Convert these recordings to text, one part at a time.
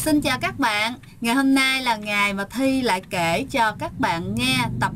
Xin chào các bạn. Ngày hôm nay là ngày mà Thi lại kể cho các bạn nghe tập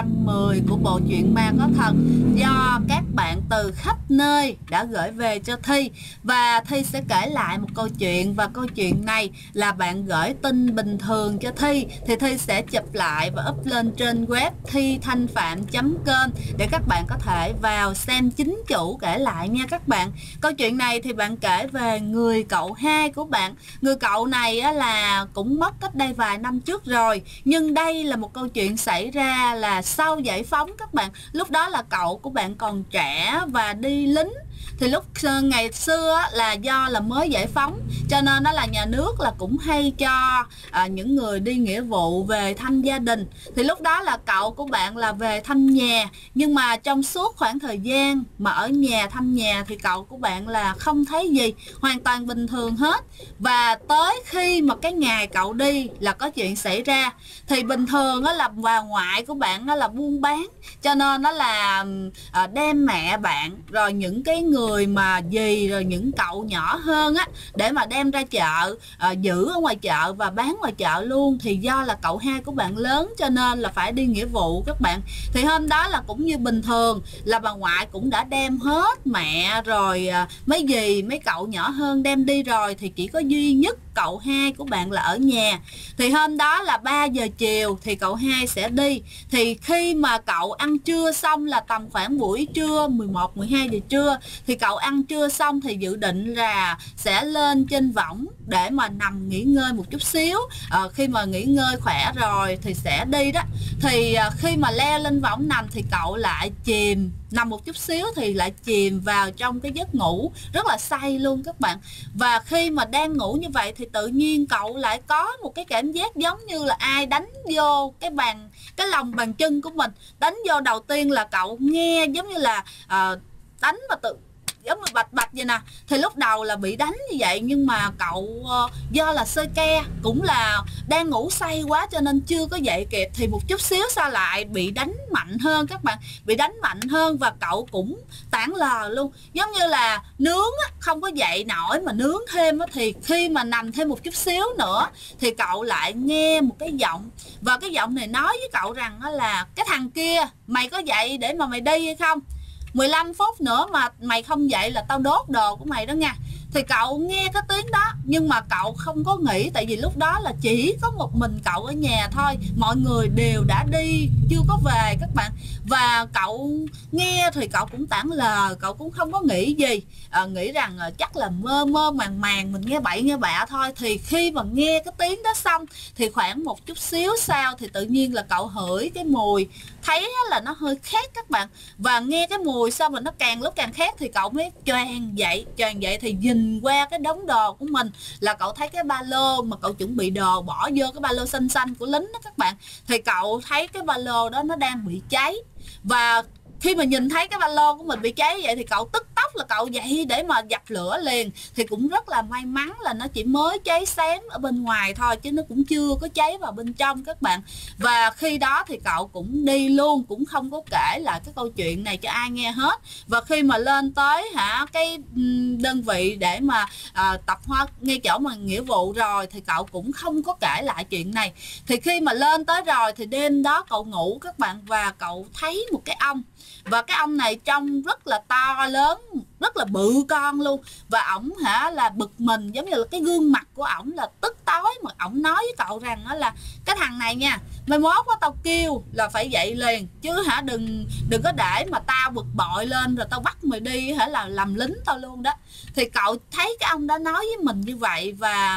110 của bộ truyện Ma Có Thật do các bạn từ khắp nơi đã gửi về cho Thi. Và Thi sẽ kể lại một câu chuyện, và câu chuyện này là bạn gửi tin bình thường cho Thi, thì Thi sẽ chụp lại và up lên trên web thithanhpham.com để các bạn có thể vào xem chính chủ kể lại nha các bạn. Câu chuyện này thì bạn kể về người cậu hai của bạn. Người cậu này là cũng mất cách đây vài năm trước rồi, nhưng đây là một câu chuyện xảy ra là sau giải phóng các bạn. Lúc đó là cậu của bạn còn trẻ và đi lính. Thì lúc ngày xưa là do là mới giải phóng cho nên đó là nhà nước là cũng hay cho những người đi nghĩa vụ về thăm gia đình. Thì lúc đó là cậu của bạn là về thăm nhà, nhưng mà trong suốt khoảng thời gian mà ở nhà thăm nhà thì cậu của bạn là không thấy gì, hoàn toàn bình thường hết. Và tới khi mà cái ngày cậu đi là có chuyện xảy ra. Thì bình thường là bà ngoại của bạn là buôn bán, cho nên đó là đem mẹ bạn rồi những cái người mà dì rồi những cậu nhỏ hơn để mà đem ra chợ, giữ ở ngoài chợ và bán ngoài chợ luôn. Thì do là cậu hai của bạn lớn cho nên là phải đi nghĩa vụ các bạn. Thì hôm đó là cũng như bình thường là bà ngoại cũng đã đem hết mẹ rồi mấy dì mấy cậu nhỏ hơn đem đi rồi, thì chỉ có duy nhất cậu hai của bạn là ở nhà. Thì hôm đó là 3 giờ chiều thì cậu hai sẽ đi. Thì khi mà cậu ăn trưa xong là tầm khoảng buổi trưa 11-12 giờ trưa, thì cậu ăn trưa xong thì dự định là sẽ lên trên võng để mà nằm nghỉ ngơi một chút xíu. Khi mà nghỉ ngơi khỏe rồi thì sẽ đi đó. Thì khi mà leo lên võng nằm thì cậu lại nằm một chút xíu thì lại chìm vào trong cái giấc ngủ rất là say luôn các bạn. Và khi mà đang ngủ như vậy thì tự nhiên cậu lại có một cái cảm giác giống như là ai đánh vô cái lòng bàn chân của mình. Đánh vô đầu tiên là cậu nghe giống như là đánh mà giống như bạch bạch vậy nè. Thì lúc đầu là bị đánh như vậy, nhưng mà cậu do là sơ ke, cũng là đang ngủ say quá cho nên chưa có dậy kịp. Thì một chút xíu sau lại bị đánh mạnh hơn các bạn, bị đánh mạnh hơn và cậu cũng tản lờ luôn, giống như là nướng không có dậy nổi mà nướng thêm. Thì khi mà nằm thêm một chút xíu nữa thì cậu lại nghe một cái giọng, và cái giọng này nói với cậu rằng là cái thằng kia, mày có dậy để mà mày đi hay không? 15 phút nữa mà mày không dậy là tao đốt đồ của mày đó nha. Thì cậu nghe cái tiếng đó nhưng mà cậu không có nghĩ, tại vì lúc đó là chỉ có một mình cậu ở nhà thôi, mọi người đều đã đi chưa có về các bạn. Và cậu nghe thì cậu cũng tản lờ, cậu cũng không có nghĩ gì, nghĩ rằng chắc là mơ mơ màng màng mình nghe bậy nghe bạ thôi. Thì khi mà nghe cái tiếng đó xong thì khoảng một chút xíu sau thì tự nhiên là cậu hửi cái mùi, thấy là nó hơi khét các bạn. Và nghe cái mùi xong rồi nó càng lúc càng khét thì cậu mới choàng dậy thì nhìn qua cái đống đồ của mình là cậu thấy cái ba lô mà cậu chuẩn bị đồ bỏ vô, cái ba lô xanh xanh của lính đó các bạn. Thì cậu thấy cái ba lô đó nó đang bị cháy, và khi mà nhìn thấy cái ba lô của mình bị cháy vậy thì cậu tức tốc là cậu dậy để mà dập lửa liền. Thì cũng rất là may mắn là nó chỉ mới cháy xém ở bên ngoài thôi, chứ nó cũng chưa có cháy vào bên trong các bạn. Và khi đó thì cậu cũng đi luôn, cũng không có kể lại cái câu chuyện này cho ai nghe hết. Và khi mà lên tới cái đơn vị để mà tập hóa ngay chỗ mà nghĩa vụ rồi thì cậu cũng không có kể lại chuyện này. Thì khi mà lên tới rồi thì đêm đó cậu ngủ các bạn, và cậu thấy một cái ong. Và cái ong này trông rất là to lớn, rất là bự con luôn. Và ổng là bực mình, giống như là cái gương mặt của ổng là tức tối. Mà ổng nói với cậu rằng là cái thằng này nha, mai mốt tao kêu là phải dậy liền, chứ đừng có để mà tao bực bội lên rồi tao bắt mày đi là làm lính tao luôn đó. Thì cậu thấy cái ông đó nói với mình như vậy, và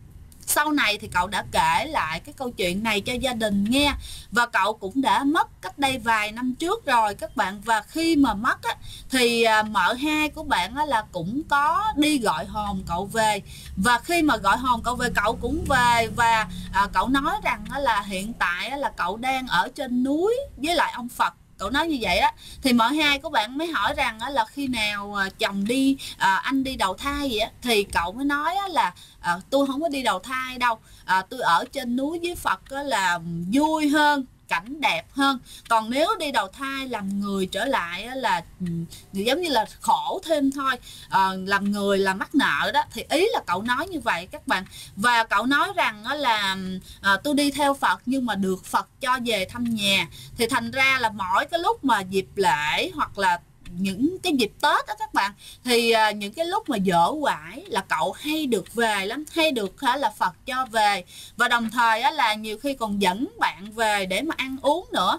sau này thì cậu đã kể lại cái câu chuyện này cho gia đình nghe. Và cậu cũng đã mất cách đây vài năm trước rồi các bạn. Và khi mà mất thì mợ hai của bạn là cũng có đi gọi hồn cậu về. Và khi mà gọi hồn cậu về, cậu cũng về. Và cậu nói rằng là hiện tại là cậu đang ở trên núi với lại ông Phật. Cậu nói như vậy á. Thì mợ hai của bạn mới hỏi rằng là khi nào chồng đi, anh đi đầu thai vậy á. Thì cậu mới nói là tôi không có đi đầu thai đâu, tôi ở trên núi với Phật là vui hơn. cảnh đẹp hơn. Còn nếu đi đầu thai làm người trở lại là giống như là khổ thêm thôi. Làm người là mắc nợ đó. Thì ý là cậu nói như vậy các bạn. Và cậu nói rằng là tôi đi theo Phật nhưng mà được Phật cho về thăm nhà. Thì thành ra là mỗi cái lúc mà dịp lễ hoặc là những cái dịp Tết đó các bạn, thì những cái lúc mà dỗ quải là cậu hay được về lắm, hay được là Phật cho về. Và đồng thời là nhiều khi còn dẫn bạn về để mà ăn uống nữa.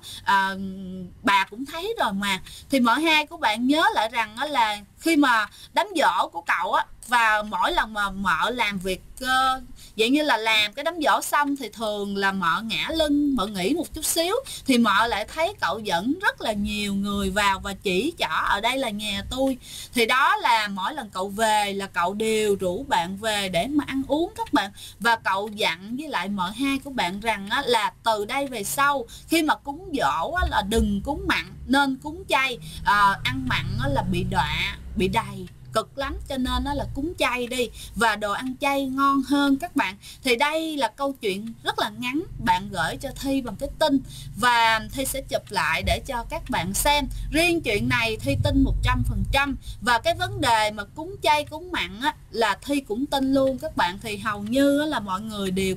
Bà cũng thấy rồi mà. Thì M2 của bạn nhớ lại rằng là khi mà đám giỗ của cậu và mỗi lần mà mợ làm việc vậy như là làm cái đám giỗ xong thì thường là mợ ngã lưng, mợ nghỉ một chút xíu, thì mợ lại thấy cậu dẫn rất là nhiều người vào và chỉ trỏ ở đây là nhà tôi. Thì đó là mỗi lần cậu về là cậu đều rủ bạn về để mà ăn uống các bạn. Và cậu dặn với lại M2 của bạn rằng là từ đây về sau khi mà cúng giỗ là đừng cúng mặn, nên cúng chay. Ăn mặn là bị đọa, bị đầy cực lắm, cho nên là cúng chay đi, và đồ ăn chay ngon hơn các bạn. Thì đây là câu chuyện rất là ngắn, bạn gửi cho Thi bằng cái tin và Thi sẽ chụp lại để cho các bạn xem. Riêng chuyện này Thi tin 100%, và cái vấn đề mà cúng chay cúng mặn là Thi cũng tin luôn các bạn. Thì hầu như là mọi người đều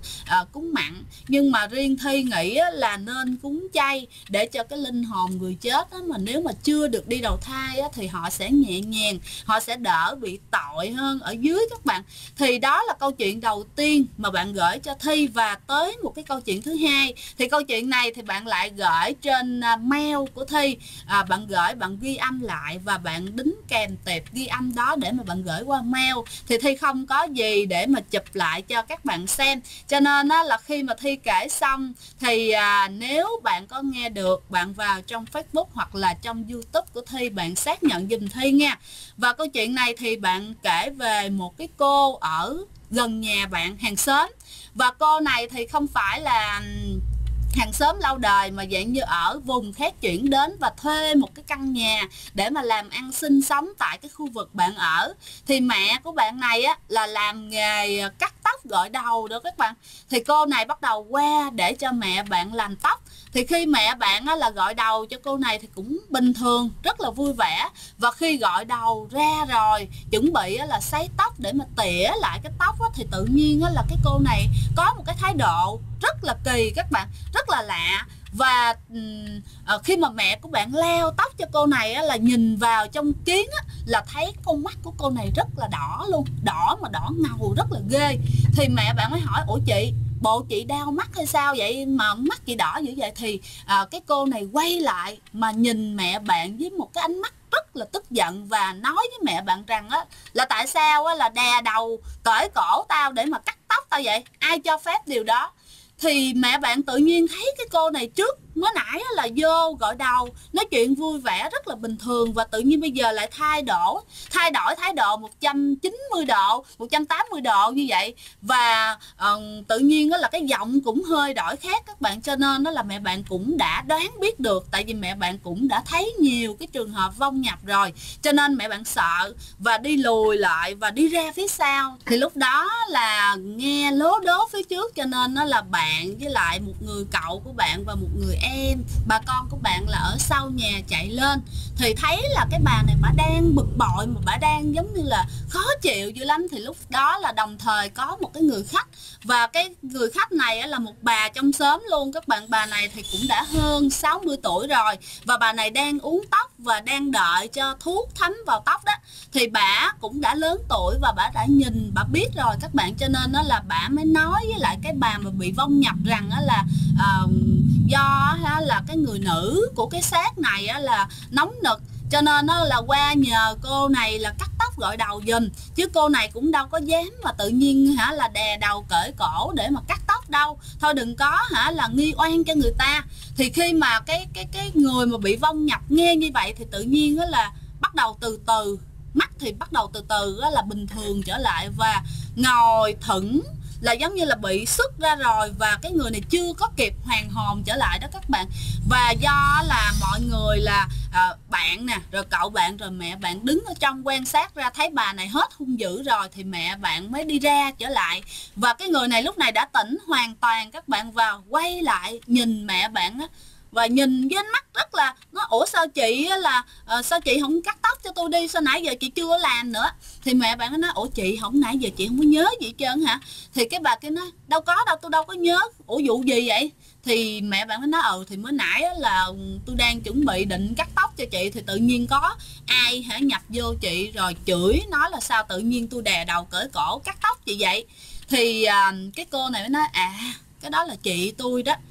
cúng mặn, nhưng mà riêng Thi nghĩ là nên cúng chay để cho cái linh hồn người chết mà nếu mà chưa được đi đầu thai thì họ sẽ nhẹ nhàng, họ sẽ đỡ bị tội hơn ở dưới các bạn. Thì đó là câu chuyện đầu tiên mà bạn gửi cho Thi. Và tới một cái câu chuyện thứ hai, thì câu chuyện này thì bạn lại gửi trên mail của Thi. Bạn gửi, bạn ghi âm lại và bạn đính kèm tệp ghi âm đó để mà bạn gửi qua mail. Thì Thi không có gì để mà chụp lại cho các bạn xem, cho nên là khi mà Thi kể xong thì nếu bạn có nghe được, bạn vào trong Facebook hoặc là trong YouTube của Thi, bạn xác nhận giùm Thi nha. Và câu chuyện này thì bạn kể về một cái cô ở gần nhà bạn, hàng xóm. Và cô này thì không phải là hàng xóm lâu đời mà dạng như ở vùng khác chuyển đến và thuê một cái căn nhà để mà làm ăn sinh sống tại cái khu vực bạn ở. Thì mẹ của bạn này là làm nghề cắt tóc gội đầu đó các bạn. Thì cô này bắt đầu qua để cho mẹ bạn làm tóc. Thì khi mẹ bạn là gội đầu cho cô này thì cũng bình thường, rất là vui vẻ. Và khi gội đầu ra rồi chuẩn bị là sấy tóc để mà tỉa lại cái tóc thì tự nhiên là cái cô này có một cái thái độ rất là kỳ các bạn, rất là lạ. Và khi mà mẹ của bạn leo tóc cho cô này là nhìn vào trong kiến là thấy con mắt của cô này rất là đỏ luôn, đỏ mà đỏ ngầu rất là ghê. Thì mẹ bạn mới hỏi: ủa chị, bộ chị đau mắt hay sao vậy mà mắt chị đỏ dữ vậy? Thì cái cô này quay lại mà nhìn mẹ bạn với một cái ánh mắt rất là tức giận và nói với mẹ bạn rằng là tại sao là đè đầu cởi cổ tao để mà cắt tóc tao vậy, ai cho phép điều đó? Thì mẹ bạn tự nhiên thấy cái cô này trước mới nãy là vô gội đầu nói chuyện vui vẻ rất là bình thường, và tự nhiên bây giờ lại thay đổi thái độ 190 độ 180 độ như vậy. Và tự nhiên là cái giọng cũng hơi đổi khác các bạn, cho nên là mẹ bạn cũng đã đoán biết được, tại vì mẹ bạn cũng đã thấy nhiều cái trường hợp vong nhập rồi, cho nên mẹ bạn sợ và đi lùi lại và đi ra phía sau. Thì lúc đó là nghe lố đố phía trước, cho nên nó là bạn với lại một người cậu của bạn và một người em, bà con của bạn là ở sau nhà chạy lên. Thì thấy là cái bà này bà đang bực bội mà bà đang giống như là khó chịu dữ lắm. Thì lúc đó là đồng thời có một cái người khách, và cái người khách này là một bà trong xóm luôn các bạn. Bà này thì cũng đã hơn 60 tuổi rồi, và bà này đang uống tóc và đang đợi cho thuốc thấm vào tóc đó. Thì bà cũng đã lớn tuổi và bà đã nhìn, bà biết rồi các bạn, cho nên là bà mới nói với lại cái bà mà bị vong nhập rằng là do là cái người nữ của cái xác này là nóng nực, cho nên là qua nhờ cô này là cắt tóc gội đầu giùm, chứ cô này cũng đâu có dám mà tự nhiên là đè đầu cởi cổ để mà cắt tóc đâu. Thôi đừng có là nghi oan cho người ta. Thì khi mà cái người mà bị vong nhập nghe như vậy thì tự nhiên là bắt đầu từ từ, mắt thì bắt đầu từ từ là bình thường trở lại và ngồi thững, là giống như là bị xuất ra rồi, và cái người này chưa có kịp hoàn hồn trở lại đó các bạn. Và do là mọi người là bạn nè, rồi cậu bạn, rồi mẹ bạn đứng ở trong quan sát ra, thấy bà này hết hung dữ rồi thì mẹ bạn mới đi ra trở lại. Và cái người này lúc này đã tỉnh hoàn toàn các bạn, vào quay lại nhìn mẹ bạn á, và nhìn với ánh mắt rất là nó, ủa sao chị là sao chị không cắt tóc cho tôi đi, sao nãy giờ chị chưa có làm nữa. Thì mẹ bạn nói, ủa chị không, nãy giờ chị không có nhớ gì hết trơn hả? Thì cái bà kia nói, đâu có đâu, tôi đâu có nhớ. Ủa vụ gì vậy? Thì mẹ bạn nói, thì mới nãy là tôi đang chuẩn bị định cắt tóc cho chị, thì tự nhiên có ai nhập vô chị rồi chửi nói là sao tự nhiên tôi đè đầu cởi cổ cắt tóc chị vậy. Thì cái cô này mới nói, cái đó là chị tôi đó.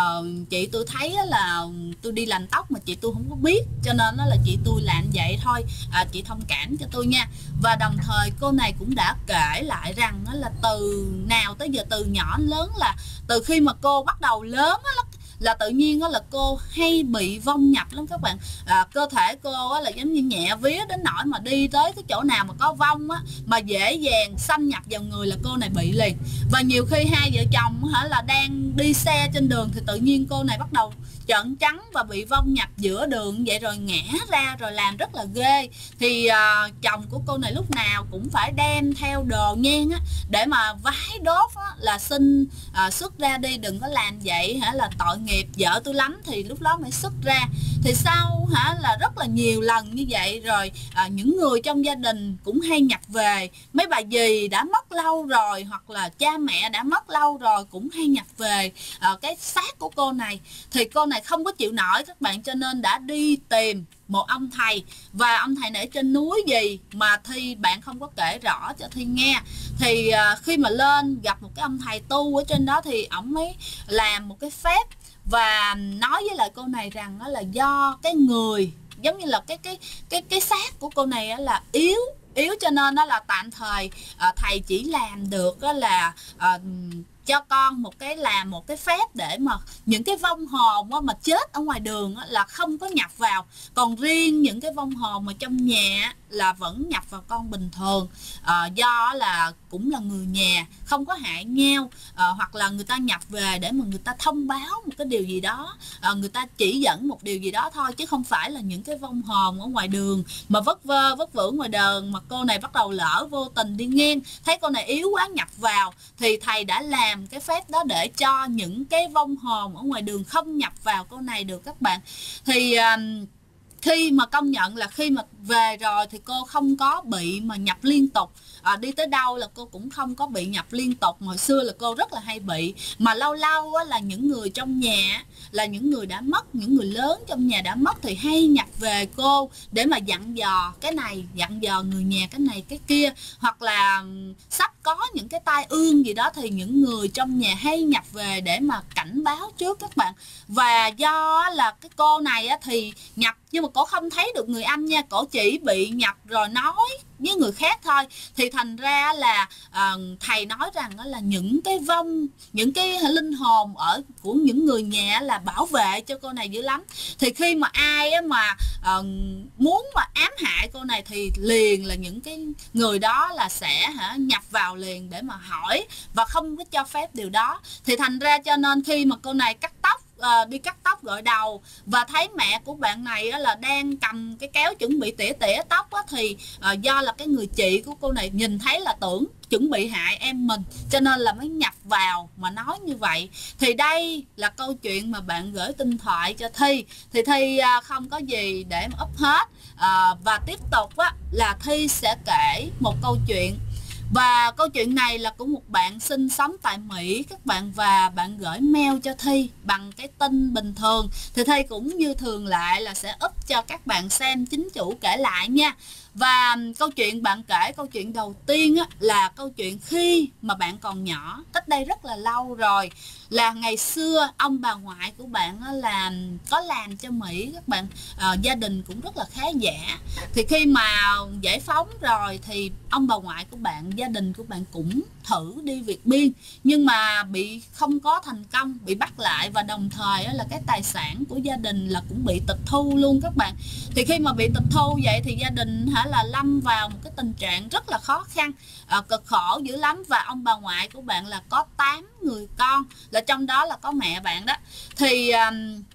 Chị tôi thấy là tôi đi làm tóc mà chị tôi không có biết, cho nên nó là chị tôi làm vậy thôi, chị thông cảm cho tôi nha. Và đồng thời cô này cũng đã kể lại rằng là từ nào tới giờ, từ nhỏ đến lớn, là từ khi mà cô bắt đầu lớn là tự nhiên là cô hay bị vong nhập lắm các bạn. Cơ thể cô là giống như nhẹ vía đến nỗi mà đi tới cái chỗ nào mà có vong mà dễ dàng xâm nhập vào người là cô này bị liền. Và nhiều khi hai vợ chồng là đang đi xe trên đường thì tự nhiên cô này bắt đầu trợn trắng và bị vong nhập giữa đường vậy, rồi ngã ra rồi làm rất là ghê. Thì chồng của cô này lúc nào cũng phải đem theo đồ nhang để mà vái đốt là xin xuất ra đi, đừng có làm vậy là tội nghiệp vợ tôi lắm, thì lúc đó mới xuất ra. Thì sau là rất là nhiều lần như vậy rồi, những người trong gia đình cũng hay nhập về, mấy bà dì đã mất lâu rồi hoặc là cha mẹ đã mất lâu rồi cũng hay nhập về cái xác của cô này. Thì cô này không có chịu nổi các bạn, cho nên đã đi tìm một ông thầy. Và ông thầy này ở trên núi gì mà Thi bạn không có kể rõ cho Thi nghe. Thì khi mà lên gặp một cái ông thầy tu ở trên đó thì ổng mới làm một cái phép và nói với lại cô này rằng là do cái người giống như là cái xác của cô này là yếu, cho nên đó là tạm thời thầy chỉ làm được là cho con làm một cái phép để mà những cái vong hồn mà chết ở ngoài đường là không có nhập vào, còn riêng những cái vong hồn mà trong nhà là vẫn nhập vào con bình thường. Do là cũng là người nhà, không có hại nhau, hoặc là người ta nhập về để mà người ta thông báo một cái điều gì đó, người ta chỉ dẫn một điều gì đó thôi, chứ không phải là những cái vong hồn ở ngoài đường mà vất vơ vất vưởng ngoài đường. Mà cô này bắt đầu lỡ vô tình đi ngang thấy cô này yếu quá nhập vào, thì thầy đã làm cái phép đó để cho những cái vong hồn ở ngoài đường không nhập vào cô này được các bạn. Thì khi mà công nhận là khi mà về rồi thì cô không có bị mà nhập liên tục, đi tới đâu là cô cũng không có bị nhập liên tục. Hồi xưa là cô rất là hay bị, mà lâu lâu là những người trong nhà, là những người đã mất, những người lớn trong nhà đã mất thì hay nhập về cô để mà dặn dò cái này, dặn dò người nhà cái này cái kia, hoặc là sắp có những cái tai ương gì đó thì những người trong nhà hay nhập về để mà cảnh báo trước các bạn. Và do là cái cô này thì nhập nhưng mà cổ không thấy được người âm nha, cổ chỉ bị nhập rồi nói với người khác thôi. Thì thành ra là thầy nói rằng là những cái vong, những cái linh hồn ở của những người nhà là bảo vệ cho cô này dữ lắm. Thì khi mà ai mà muốn mà ám hại cô này thì liền là những cái người đó là sẽ nhập vào liền để mà hỏi và không có cho phép điều đó. Thì thành ra cho nên khi mà cô này cắt tóc, đi cắt tóc gội đầu và thấy mẹ của bạn này là đang cầm cái kéo chuẩn bị tỉa tóc thì do là cái người chị của cô này nhìn thấy là tưởng chuẩn bị hại em mình, cho nên là mới nhập vào mà nói như vậy. Thì đây là câu chuyện mà bạn gửi tin thoại cho Thi. Thì Thi không có gì để mà up hết, và tiếp tục là Thi sẽ kể một câu chuyện. Và câu chuyện này là của một bạn sinh sống tại Mỹ các bạn, và bạn gửi mail cho Thi bằng cái tin bình thường. Thì Thi cũng như thường lại là sẽ up cho các bạn xem chính chủ kể lại nha. Và câu chuyện bạn kể, câu chuyện đầu tiên là câu chuyện khi mà bạn còn nhỏ, cách đây rất là lâu rồi. Là ngày xưa ông bà ngoại của bạn có làm cho Mỹ các bạn, gia đình cũng rất là khá giả. Thì khi mà giải phóng rồi thì ông bà ngoại của bạn, gia đình của bạn cũng thử đi Việt Biên, nhưng mà bị không có thành công, bị bắt lại. Và đồng thời là cái tài sản của gia đình là cũng bị tịch thu luôn các bạn. Thì khi mà bị tịch thu vậy thì gia đình là lâm vào một cái tình trạng rất là khó khăn, cực khổ dữ lắm. Và ông bà ngoại của bạn là có 8 người con, là trong đó là có mẹ bạn đó. Thì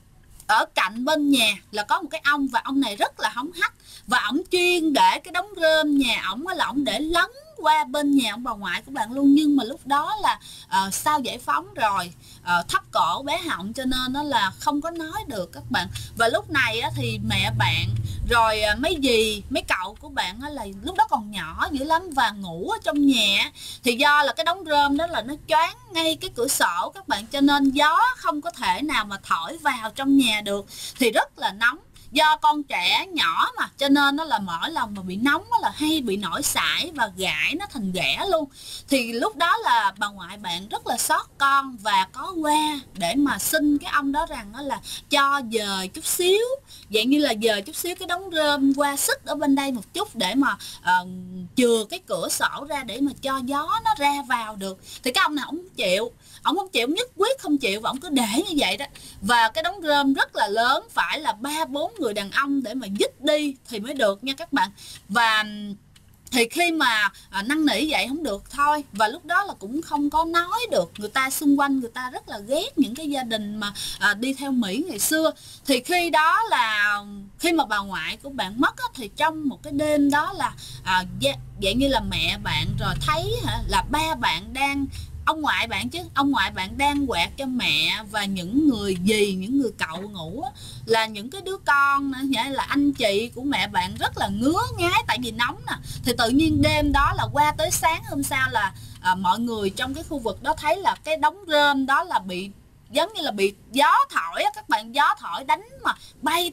ở cạnh bên nhà là có một cái ông, và ông này rất là hống hách, và ổng chuyên để cái đống rơm nhà ổng là ổng để lấn qua bên nhà ông bà ngoại của bạn luôn. Nhưng mà lúc đó là sau giải phóng rồi, thấp cổ bé họng, cho nên nó là không có nói được các bạn. Và lúc này á, thì mẹ bạn rồi mấy dì mấy cậu của bạn á, là lúc đó còn nhỏ dữ lắm và ngủ ở trong nhà. Thì do là cái đống rơm đó là nó choán ngay cái cửa sổ các bạn, cho nên gió không có thể nào mà thổi vào trong nhà được, thì rất là nóng. Do con trẻ nhỏ mà, cho nên nó là mỗi lần mà bị nóng là hay bị nổi sải và gãi nó thành ghẻ luôn. Thì lúc đó là bà ngoại bạn rất là xót con, và có qua để mà xin cái ông đó rằng đó là cho dời chút xíu, vậy như là dời chút xíu cái đống rơm qua xích ở bên đây một chút, để mà chừa cái cửa sổ ra để mà cho gió nó ra vào được. Thì cái ông nào ông không chịu, nhất quyết không chịu, và ông cứ để như vậy đó. Và cái đống rơm rất là lớn, phải là 3-4 người đàn ông để mà dứt đi thì mới được nha các bạn. Và thì khi mà năn nỉ vậy không được thôi, và lúc đó là cũng không có nói được. Người ta xung quanh người ta rất là ghét những cái gia đình mà đi theo Mỹ ngày xưa. Thì khi đó là khi mà bà ngoại của bạn mất á, thì trong một cái đêm đó là vậy như là mẹ bạn rồi thấy là ba bạn đang, ông ngoại bạn chứ, ông ngoại bạn đang quạt cho mẹ và những người dì, những người cậu ngủ á, là những cái đứa con nghĩa là anh chị của mẹ bạn rất là ngứa ngái tại vì nóng nè. Thì tự nhiên đêm đó là qua tới sáng hôm sau là mọi người trong cái khu vực đó thấy là cái đống rơm đó là bị giống như là bị gió thổi á các bạn, gió thổi đánh mà bay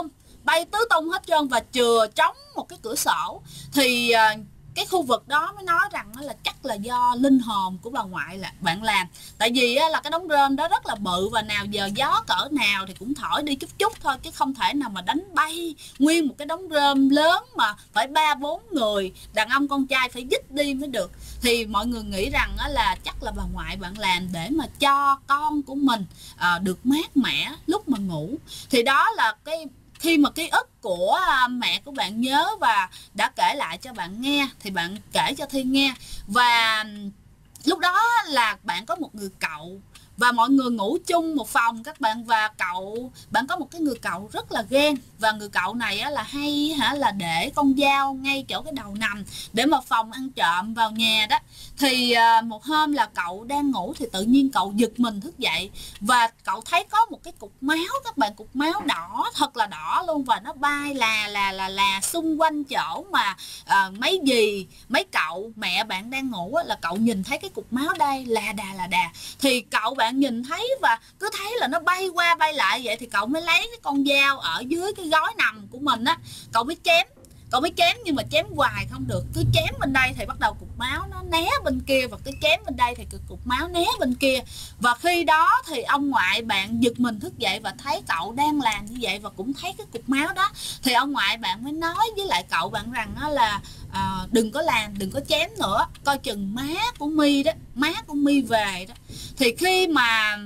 tứ tung hết trơn, và chừa trống một cái cửa sổ. Thì cái khu vực đó mới nói rằng là chắc là do linh hồn của bà ngoại là bạn làm. Tại vì là cái đống rơm đó rất là bự, và nào giờ gió cỡ nào thì cũng thổi đi chút chút thôi, chứ không thể nào mà đánh bay nguyên một cái đống rơm lớn mà phải 3-4 người đàn ông con trai phải dứt đi mới được. Thì mọi người nghĩ rằng là chắc là bà ngoại bạn làm để mà cho con của mình được mát mẻ lúc mà ngủ. Thì đó là cái khi mà ký ức của mẹ của bạn nhớ và đã kể lại cho bạn nghe, thì bạn kể cho Thi nghe. Và lúc đó là bạn có một người cậu, và mọi người ngủ chung một phòng các bạn. Và bạn có một cái người cậu rất là ghen, và người cậu này là hay là để con dao ngay chỗ cái đầu nằm để mà phòng ăn trộm vào nhà đó. Thì một hôm là cậu đang ngủ thì tự nhiên cậu giật mình thức dậy, và cậu thấy có một cái cục máu các bạn, cục máu đỏ, thật là đỏ luôn, và nó bay là xung quanh chỗ mà mấy dì mấy cậu mẹ bạn đang ngủ là cậu nhìn thấy cái cục máu đây là đà. Thì cậu bạn nhìn thấy và cứ thấy là nó bay qua bay lại vậy, thì cậu mới lấy cái con dao ở dưới cái gối nằm của mình á, cậu mới chém, nhưng mà chém hoài không được, cứ chém bên đây thì bắt đầu cục máu nó né bên kia, và cứ chém bên đây thì cục máu né bên kia. Và khi đó thì ông ngoại bạn giật mình thức dậy và thấy cậu đang làm như vậy, và cũng thấy cái cục máu đó. Thì ông ngoại bạn mới nói với lại cậu bạn rằng là đừng có làm, đừng có chém nữa, coi chừng má của My về đó. Thì khi mà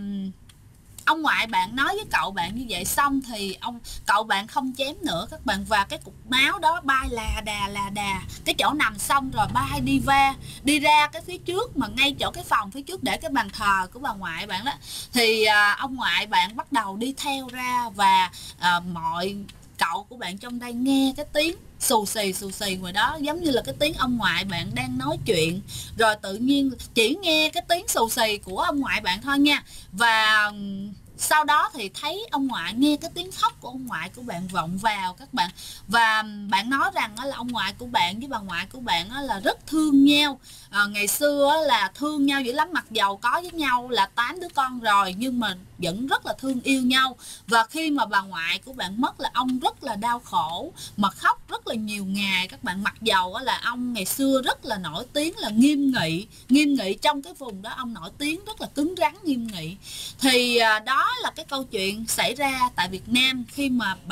ông ngoại bạn nói với cậu bạn như vậy xong thì cậu bạn không chém nữa các bạn, và cái cục máu đó bay là đà cái chỗ nằm xong rồi bay đi ra cái phía trước, mà ngay chỗ cái phòng phía trước để cái bàn thờ của bà ngoại bạn đó. Thì ông ngoại bạn bắt đầu đi theo ra, và mọi cậu của bạn trong đây nghe cái tiếng xù xì ngoài đó, giống như là cái tiếng ông ngoại bạn đang nói chuyện. Rồi tự nhiên chỉ nghe cái tiếng xù xì của ông ngoại bạn thôi nha. Và sau đó thì thấy ông ngoại, nghe cái tiếng khóc của ông ngoại của bạn vọng vào các bạn. Và bạn nói rằng là ông ngoại của bạn với bà ngoại của bạn là rất thương nhau. Ngày xưa là thương nhau dữ lắm, mặc dầu có với nhau là 8 đứa con rồi, nhưng mà vẫn rất là thương yêu nhau. Và khi mà bà ngoại của bạn mất là ông rất là đau khổ, mà khóc rất là nhiều ngày các bạn. Mặc dầu là ông ngày xưa rất là nổi tiếng là nghiêm nghị trong cái vùng đó, ông nổi tiếng rất là cứng rắn nghiêm nghị. Thì đó là cái câu chuyện xảy ra tại Việt Nam khi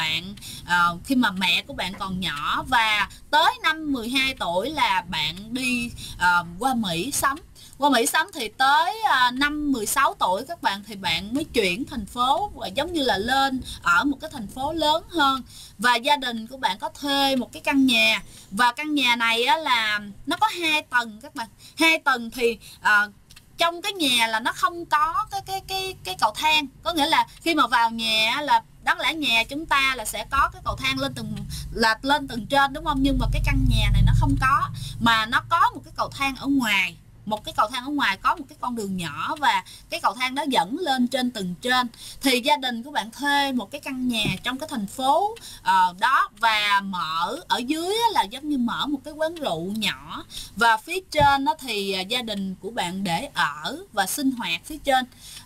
mà mẹ của bạn còn nhỏ, và tới năm 12 tuổi là bạn đi qua Mỹ sống. Thì tới năm 16 tuổi các bạn thì bạn mới chuyển thành phố, và giống như là lên ở một cái thành phố lớn hơn. Và gia đình của bạn có thuê một cái căn nhà, và căn nhà này là nó có 2 tầng các bạn. 2 tầng thì trong cái nhà là nó không có cái cầu thang, có nghĩa là khi mà vào nhà là đáng lẽ nhà chúng ta là sẽ có cái cầu thang lên tầng trên đúng không, nhưng mà cái căn nhà này nó không có, mà nó có một cái cầu thang ở ngoài, có một cái con đường nhỏ và cái cầu thang đó dẫn lên trên tầng trên. Thì gia đình của bạn thuê một cái căn nhà trong cái thành phố đó, và mở ở dưới là giống như mở một cái quán rượu nhỏ, và phía trên đó thì gia đình của bạn để ở và sinh hoạt phía trên.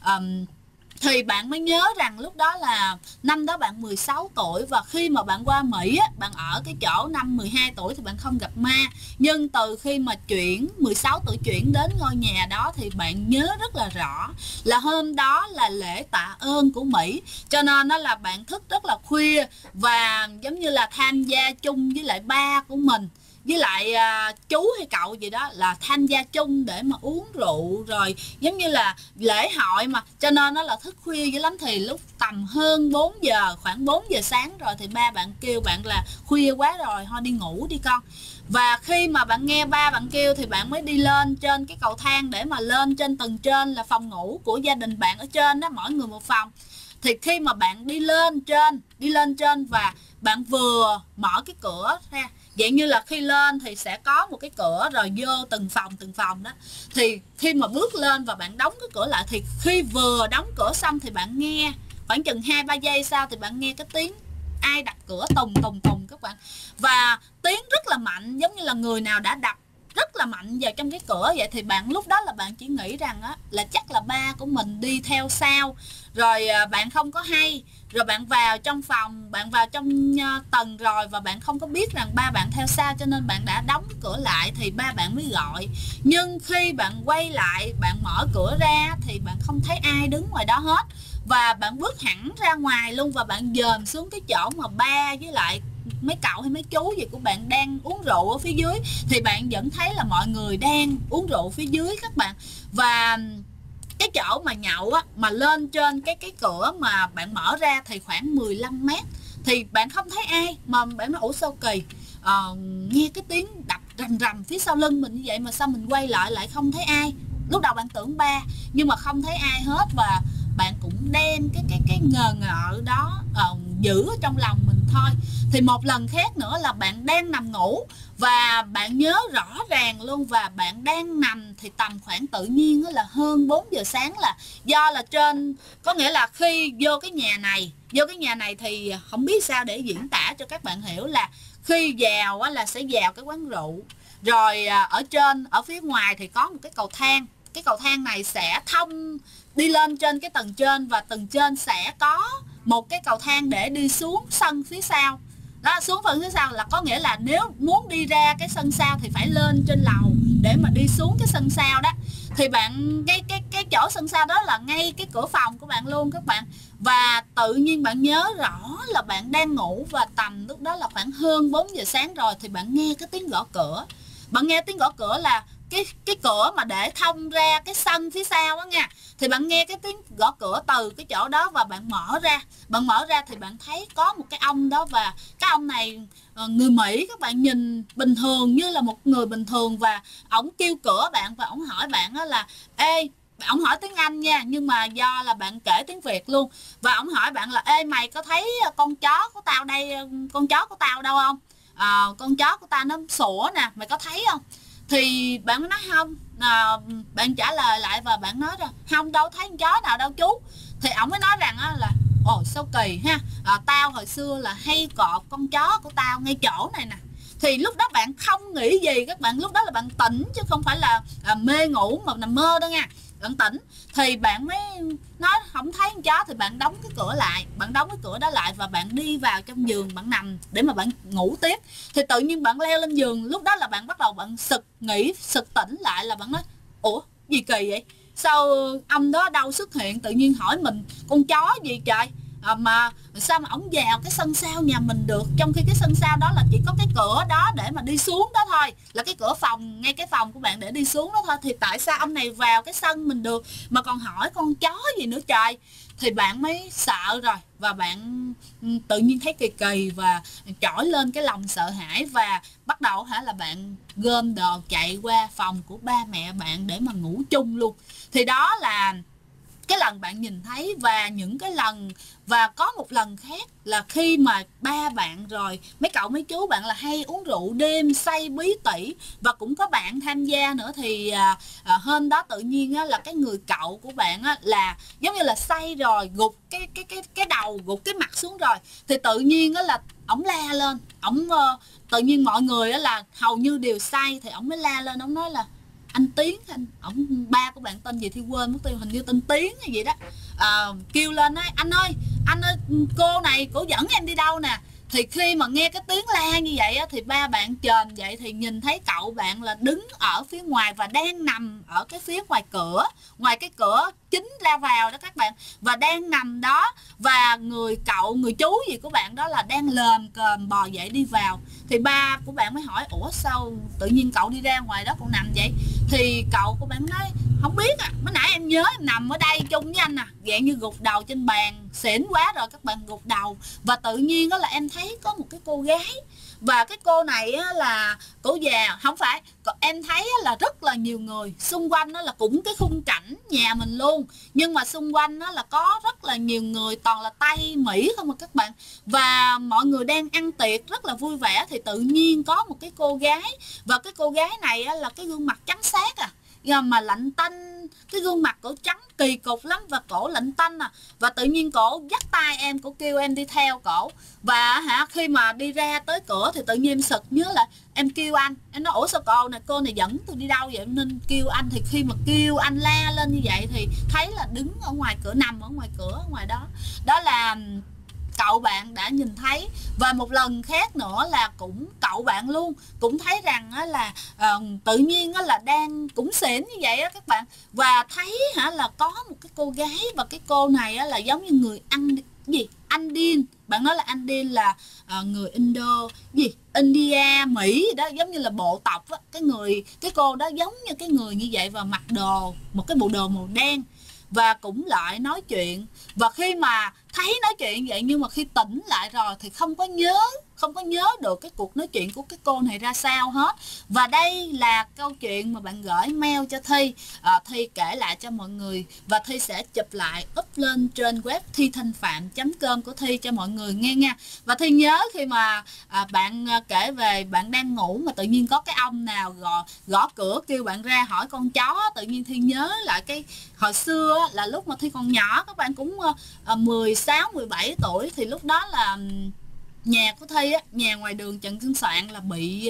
Thì bạn mới nhớ rằng lúc đó là năm đó bạn 16 tuổi, và khi mà bạn qua Mỹ á, bạn ở cái chỗ năm 12 tuổi thì bạn không gặp ma. Nhưng từ khi mà 16 tuổi chuyển đến ngôi nhà đó thì bạn nhớ rất là rõ là hôm đó là lễ tạ ơn của Mỹ, cho nên nó là bạn thức rất là khuya và giống như là tham gia chung với lại ba của mình, với lại chú hay cậu gì đó, là tham gia chung để mà uống rượu, rồi giống như là lễ hội mà, cho nên nó là thức khuya dữ lắm. Thì lúc tầm hơn 4 giờ, khoảng 4 giờ sáng rồi thì ba bạn kêu bạn là khuya quá rồi, thôi đi ngủ đi con. Và khi mà bạn nghe ba bạn kêu thì bạn mới đi lên trên cái cầu thang để mà lên trên tầng trên là phòng ngủ của gia đình bạn ở trên đó, mỗi người một phòng. Thì khi mà bạn đi lên trên và bạn vừa mở cái cửa ra, vậy như là khi lên thì sẽ có một cái cửa rồi vô từng phòng đó. Thì khi mà bước lên và bạn đóng cái cửa lại, thì khi vừa đóng cửa xong thì bạn nghe khoảng chừng 2-3 giây sau thì bạn nghe cái tiếng ai đập cửa tùng các bạn, và tiếng rất là mạnh, giống như là người nào đã đập rất là mạnh vào trong cái cửa vậy. Thì bạn lúc đó là bạn chỉ nghĩ rằng á là chắc là ba của mình đi theo sau, rồi bạn không có hay, rồi bạn vào trong phòng, bạn vào trong tầng rồi, và bạn không có biết rằng ba bạn theo sau, cho nên bạn đã đóng cửa lại thì ba bạn mới gọi. Nhưng khi bạn quay lại, bạn mở cửa ra thì bạn không thấy ai đứng ngoài đó hết, và bạn bước hẳn ra ngoài luôn, và bạn dòm xuống cái chỗ mà ba với lại mấy cậu hay mấy chú gì của bạn đang uống rượu ở phía dưới, thì bạn vẫn thấy là mọi người đang uống rượu phía dưới các bạn. Và cái chỗ mà nhậu á, mà lên trên cái cửa mà bạn mở ra thì khoảng 15 mét, thì bạn không thấy ai, mà bạn nói ủa sao kỳ, nghe cái tiếng đập rầm phía sau lưng mình như vậy mà sao mình quay lại không thấy ai. Lúc đầu bạn tưởng ba nhưng mà không thấy ai hết, và bạn cũng đem cái ngờ ngợ đó giữ ở trong lòng mình thôi. Thì một lần khác nữa là bạn đang nằm ngủ, và bạn nhớ rõ ràng luôn, và bạn đang nằm thì tầm khoảng tự nhiên là hơn 4 giờ sáng, là do là trên, có nghĩa là khi vô cái nhà này thì không biết sao để diễn tả cho các bạn hiểu, là khi vào là sẽ vào cái quán rượu, rồi ở phía ngoài thì có một cái cầu thang. Cái cầu thang này sẽ thông đi lên trên cái tầng trên, và tầng trên sẽ có một cái cầu thang để đi xuống sân phía sau đó. Xuống phần phía sau là có nghĩa là nếu muốn đi ra cái sân sau thì phải lên trên lầu để mà đi xuống cái sân sau đó. Thì bạn cái chỗ sân sau đó là ngay cái cửa phòng của bạn luôn các bạn. Và tự nhiên bạn nhớ rõ là bạn đang ngủ, và tầm lúc đó là khoảng hơn 4 giờ sáng rồi, thì bạn nghe cái tiếng gõ cửa. Bạn nghe tiếng gõ cửa là cái cửa mà để thông ra cái sân phía sau á nha. Thì bạn nghe cái tiếng gõ cửa từ cái chỗ đó, và bạn mở ra thì bạn thấy có một cái ông đó, và cái ông này người Mỹ các bạn, nhìn bình thường như là một người bình thường, và ổng kêu cửa bạn và ổng hỏi bạn đó là ê, ổng hỏi tiếng Anh nha, nhưng mà do là bạn kể tiếng Việt luôn, và ổng hỏi bạn là ê mày có thấy con chó của tao đây, con chó của tao đâu không, con chó của tao nó sủa nè, mày có thấy không? Thì bạn mới nói không, bạn trả lời lại và bạn nói ra không, đâu thấy con chó nào đâu chú. Thì ổng mới nói rằng là ồ sao kỳ ha, tao hồi xưa là hay cọp con chó của tao ngay chỗ này nè. Thì lúc đó bạn không nghĩ gì các bạn, lúc đó là bạn tỉnh chứ không phải là mê ngủ mà nằm mơ đâu nha, bạn tỉnh. Thì bạn mới nói không thấy con chó, thì bạn đóng cái cửa lại, bạn đóng cái cửa đó lại, và bạn đi vào trong giường, bạn nằm để mà bạn ngủ tiếp. Thì tự nhiên bạn leo lên giường, lúc đó là bạn bắt đầu bạn sực tỉnh lại, là bạn nói ủa gì kỳ vậy, sao ông đó đâu xuất hiện, tự nhiên hỏi mình con chó gì trời, mà sao mà ổng vào cái sân sau nhà mình được, trong khi cái sân sau đó là chỉ có cái cửa đó để mà đi xuống đó thôi, là cái cửa phòng, ngay cái phòng của bạn để đi xuống đó thôi, thì tại sao ông này vào cái sân mình được mà còn hỏi con chó gì nữa trời. Thì bạn mới sợ rồi, và bạn tự nhiên thấy kỳ kỳ và trỗi lên cái lòng sợ hãi, và bắt đầu là bạn gom đồ chạy qua phòng của ba mẹ bạn để mà ngủ chung luôn. Thì đó là cái lần bạn nhìn thấy, và những cái lần, và có một lần khác là khi mà ba bạn rồi mấy cậu mấy chú bạn là hay uống rượu đêm say bí tỉ, và cũng có bạn tham gia nữa, thì hôm đó tự nhiên á, là cái người cậu của bạn á, là giống như là say rồi gục cái đầu, gục cái mặt xuống rồi, thì tự nhiên á, là ổng la lên, ổng tự nhiên mọi người á, là hầu như đều say, thì ổng mới la lên, ổng nói là anh Tiến, ổng ba của bạn tên gì thì quên mất tiêu, hình như tên Tiến hay gì đó, kêu lên nói anh ơi cô này cổ dẫn em đi đâu nè. Thì khi mà nghe cái tiếng la như vậy á, thì ba bạn chồm dậy thì nhìn thấy cậu bạn là đứng ở phía ngoài và đang nằm ở cái phía ngoài cửa, ngoài cái cửa chính ra vào đó các bạn, và đang nằm đó, và người chú gì của bạn đó là đang lờm cờm bò dậy đi vào. Thì ba của bạn mới hỏi ủa sao tự nhiên cậu đi ra ngoài đó cậu nằm vậy? Thì cậu của bạn nói không biết mới nãy em nhớ em nằm ở đây chung với anh dạng như gục đầu trên bàn, xỉn quá rồi các bạn, gục đầu, và tự nhiên đó là em thấy có một cái cô gái, và cái cô này á, là cổ già, không phải, em thấy á, là rất là nhiều người xung quanh, đó là cũng cái khung cảnh nhà mình luôn, nhưng mà xung quanh đó là có rất là nhiều người, toàn là Tây Mỹ không mà các bạn, và mọi người đang ăn tiệc rất là vui vẻ, thì tự nhiên có một cái cô gái, và cái cô gái này á, là cái gương mặt trắng xác mà lạnh tanh, cái gương mặt cổ trắng kỳ cục lắm, và cổ lạnh tanh và tự nhiên cổ dắt tay em, cổ kêu em đi theo cổ, và khi mà đi ra tới cửa thì tự nhiên em sực nhớ là em kêu anh, em nói ủa sao cô này dẫn tôi đi đâu vậy, nên kêu anh. Thì khi mà kêu anh la lên như vậy thì thấy là đứng ở ngoài cửa, nằm ở ngoài cửa ở ngoài đó, đó là cậu bạn đã nhìn thấy. Và một lần khác nữa là cũng cậu bạn luôn cũng thấy rằng là tự nhiên là đang cũng xỉn như vậy đó các bạn, và thấy là có một cái cô gái, và cái cô này là giống như người Andin, bạn nói là Andin là người India Mỹ đó, giống như là bộ tộc á. Cái cô đó giống như cái người như vậy, và mặc một cái bộ đồ màu đen, và cũng lại nói chuyện. Và khi mà thấy nói chuyện vậy, nhưng mà khi tỉnh lại rồi thì không có nhớ được cái cuộc nói chuyện của cái cô này ra sao hết. Và đây là câu chuyện mà bạn gửi mail cho Thi, Thi kể lại cho mọi người, và Thi sẽ chụp lại up lên trên web thithanhpham.com của Thi cho mọi người nghe nha. Và Thi nhớ khi mà bạn kể về bạn đang ngủ mà tự nhiên có cái ông nào gõ cửa kêu bạn ra hỏi con chó, tự nhiên Thi nhớ lại cái hồi xưa là lúc mà Thi còn nhỏ, các bạn cũng 16-17 tuổi, thì lúc đó là nhà của Thi nhà ngoài đường Trần Xuân Soạn là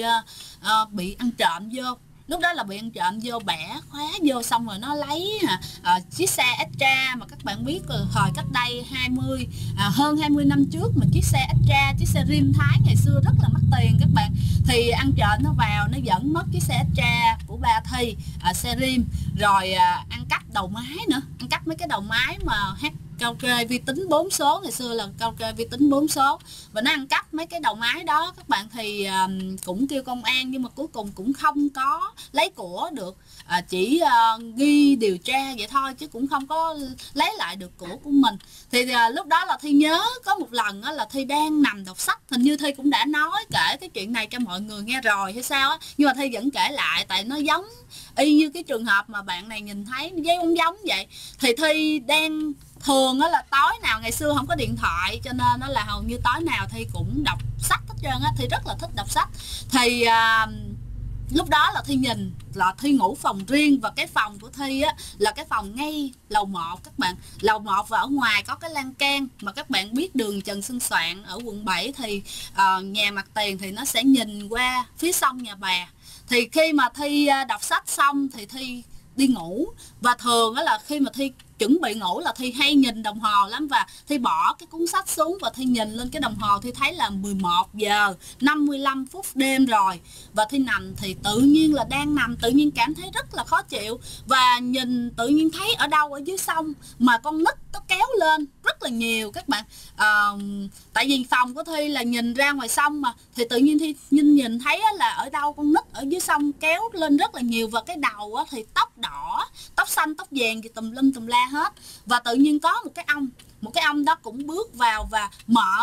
bị ăn trộm vô. Lúc đó là bị ăn trộm vô, bẻ khóa vô, xong rồi nó lấy chiếc xe Astra mà các bạn biết thời cách đây hơn 20 năm trước, mà chiếc xe Astra, chiếc xe Rim Thái ngày xưa rất là mắc tiền các bạn. Thì ăn trộm nó vào, nó dẫn mất chiếc xe Astra của ba Thi, xe Rim, rồi ăn cắp đầu máy nữa, ăn cắp mấy cái đầu máy mà hát karaoke vi tính 4 số, ngày xưa là karaoke vi tính 4 số, và nó ăn cắp mấy cái đầu máy đó các bạn. Thì cũng kêu công an, nhưng mà cuối cùng cũng không có lấy của được, chỉ ghi điều tra vậy thôi, chứ cũng không có lấy lại được của mình. Thì lúc đó là Thi nhớ có một lần là Thi đang nằm đọc sách, hình như Thi cũng đã kể cái chuyện này cho mọi người nghe rồi hay sao á, nhưng mà Thi vẫn kể lại tại nó giống y như cái trường hợp mà bạn này nhìn thấy, giống vậy. Thì Thi đang thường là tối nào, ngày xưa không có điện thoại cho nên nó là hầu như tối nào Thi cũng đọc sách hết trơn á. Thi rất là thích đọc sách. Thì lúc đó là Thi nhìn là Thi ngủ phòng riêng, và cái phòng của Thi là cái phòng ngay lầu 1 các bạn, lầu 1, và ở ngoài có cái lan can, mà các bạn biết đường Trần Xuân Soạn ở quận 7 thì nhà mặt tiền thì nó sẽ nhìn qua phía sông Nhà Bè. Thì khi mà Thi đọc sách xong thì Thi đi ngủ, và thường là khi mà Thi chuẩn bị ngủ là Thi hay nhìn đồng hồ lắm, và Thi bỏ cái cuốn sách xuống và Thi nhìn lên cái đồng hồ, Thi thấy là 11 giờ 55 phút đêm rồi, và Thi nằm. Thì tự nhiên là đang nằm, tự nhiên cảm thấy rất là khó chịu, và nhìn tự nhiên thấy ở đâu ở dưới sông mà con nít nó kéo lên rất là nhiều các bạn. Tại vì phòng của Thi là nhìn ra ngoài sông mà, thì tự nhiên Thi nhìn thấy là ở đâu con nít ở dưới sông kéo lên rất là nhiều, và cái đầu thì tóc đỏ, tóc xanh, tóc vàng thì tùm lum tùm la hết. Và tự nhiên có một cái ông đó cũng bước vào và mở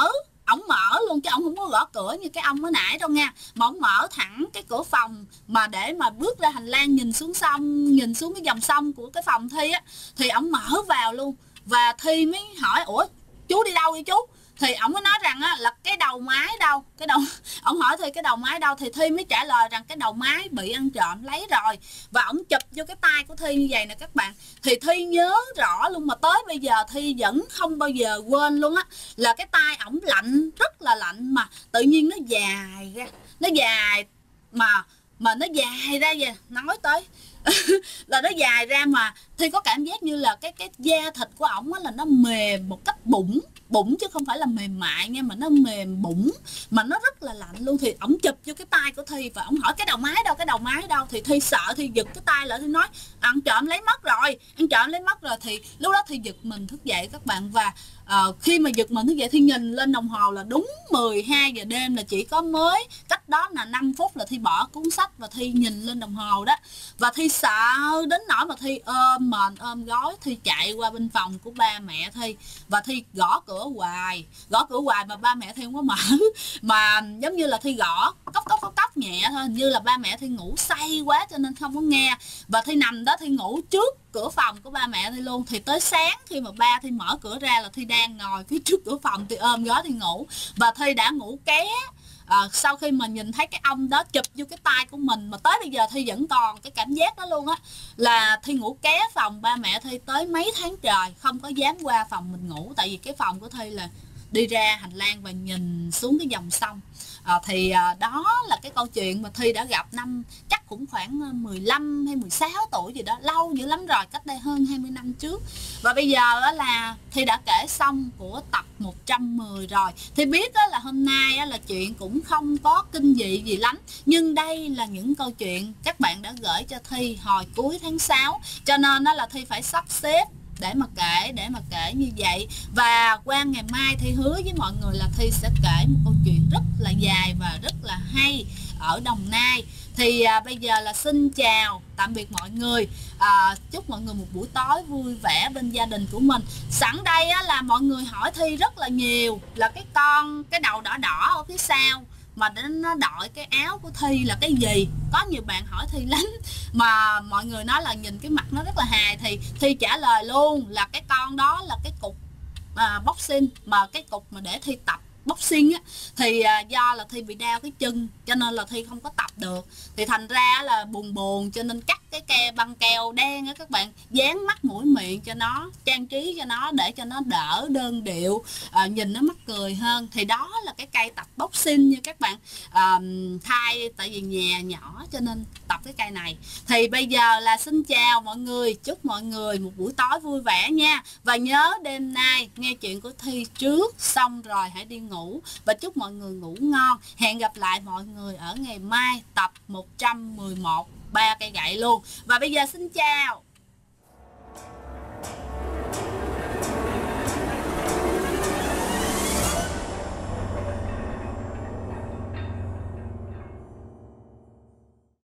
ổng mở luôn chứ ổng không có gõ cửa như cái ông mới nãy đâu nha, mà ổng mở thẳng cái cửa phòng mà để mà bước ra hành lang nhìn xuống sông, nhìn xuống cái dòng sông của cái phòng Thi á, thì ổng mở vào luôn. Và Thi mới hỏi ủa chú đi đâu vậy chú, thì ổng mới nói rằng á, là cái đầu máy đâu, cái đầu ổng hỏi Thi cái đầu máy đâu, thì Thi mới trả lời rằng cái đầu máy bị ăn trộm lấy rồi. Và ổng chụp vô cái tay của Thi như vậy nè các bạn, thì Thi nhớ rõ luôn, mà tới bây giờ Thi vẫn không bao giờ quên luôn á, là cái tay ổng lạnh, rất là lạnh, mà tự nhiên nó dài ra, nó dài mà nó dài ra vậy, nói tới là nó dài ra mà Thi có cảm giác như là cái da thịt của ổng á là nó mềm một cách bủng bủng chứ không phải là mềm mại nha, mà nó mềm bủng mà nó rất là lạnh luôn. Thì ổng chụp vô cái tay của Thi và ổng hỏi cái đầu máy đâu, cái đầu máy đâu, thì Thi sợ, Thi giật cái tay lại, Thi nói ăn trộm lấy mất rồi, ăn trộm lấy mất rồi. Thì lúc đó Thi giật mình thức dậy các bạn, và khi mà giật mình thức dậy Thi nhìn lên đồng hồ là đúng 12 giờ đêm, là chỉ có mới cách đó là 5 phút là Thi bỏ cuốn sách và Thi nhìn lên đồng hồ đó. Và Thi sợ đến nỗi mà Thi ôm mền ôm gói, Thi chạy qua bên phòng của ba mẹ Thi và Thi gõ cửa hoài mà ba mẹ Thi không có mở, mà giống như là Thi gõ cốc nhẹ thôi, hình như là ba mẹ Thi ngủ say quá cho nên không có nghe. Và Thi nằm đó, Thi ngủ trước cửa phòng của ba mẹ Thi luôn. Thì tới sáng khi mà ba Thi mở cửa ra là Thi đang ngồi phía trước cửa phòng, Thi ôm gói Thi ngủ, và Thi đã ngủ ké. Sau khi mà nhìn thấy cái ông đó chụp vô cái tay của mình, mà tới bây giờ Thi vẫn còn cái cảm giác đó luôn á, là Thi ngủ ké phòng ba mẹ Thi tới mấy tháng trời, không có dám qua phòng mình ngủ, tại vì cái phòng của Thi là đi ra hành lang và nhìn xuống cái dòng sông. Đó là cái câu chuyện mà Thi đã gặp năm chắc cũng khoảng 15 hay 16 tuổi gì đó, lâu dữ lắm rồi, cách đây hơn 20 năm trước. Và bây giờ là Thi đã kể xong của tập 110 rồi. Thi biết là hôm nay là chuyện cũng không có kinh dị gì lắm, nhưng đây là những câu chuyện các bạn đã gửi cho Thi hồi cuối tháng 6, cho nên là Thi phải sắp xếp để mà kể như vậy. Và qua ngày mai Thi hứa với mọi người là Thi sẽ kể một câu chuyện rất là dài và rất là hay ở Đồng Nai. Thì bây giờ là xin chào tạm biệt mọi người, chúc mọi người một buổi tối vui vẻ bên gia đình của mình. Sẵn đây là mọi người hỏi Thi rất là nhiều là cái đầu đỏ đỏ ở phía sau mà nó đội cái áo của Thi là cái gì. Có nhiều bạn hỏi Thi lắm, mà mọi người nói là nhìn cái mặt nó rất là hài, thì Thi trả lời luôn là cái con đó là cái cục boxing, mà cái cục mà để Thi tập boxing á, thì do là Thi bị đau cái chân cho nên là Thi không có tập được, thì thành ra là buồn cho nên cắt cái băng keo đen á các bạn, dán mắt mũi miệng cho nó, trang trí cho nó để cho nó đỡ đơn điệu, nhìn nó mắc cười hơn. Thì đó là cái cây tập boxing nha các bạn. Tại vì nhà nhỏ cho nên tập cái cây này. Thì bây giờ là xin chào mọi người, chúc mọi người một buổi tối vui vẻ nha, và nhớ đêm nay nghe chuyện của Thi trước xong rồi hãy đi ngủ, và chúc mọi người ngủ ngon. Hẹn gặp lại mọi người ở ngày mai tập 111 3 cây gậy luôn. Và bây giờ xin chào.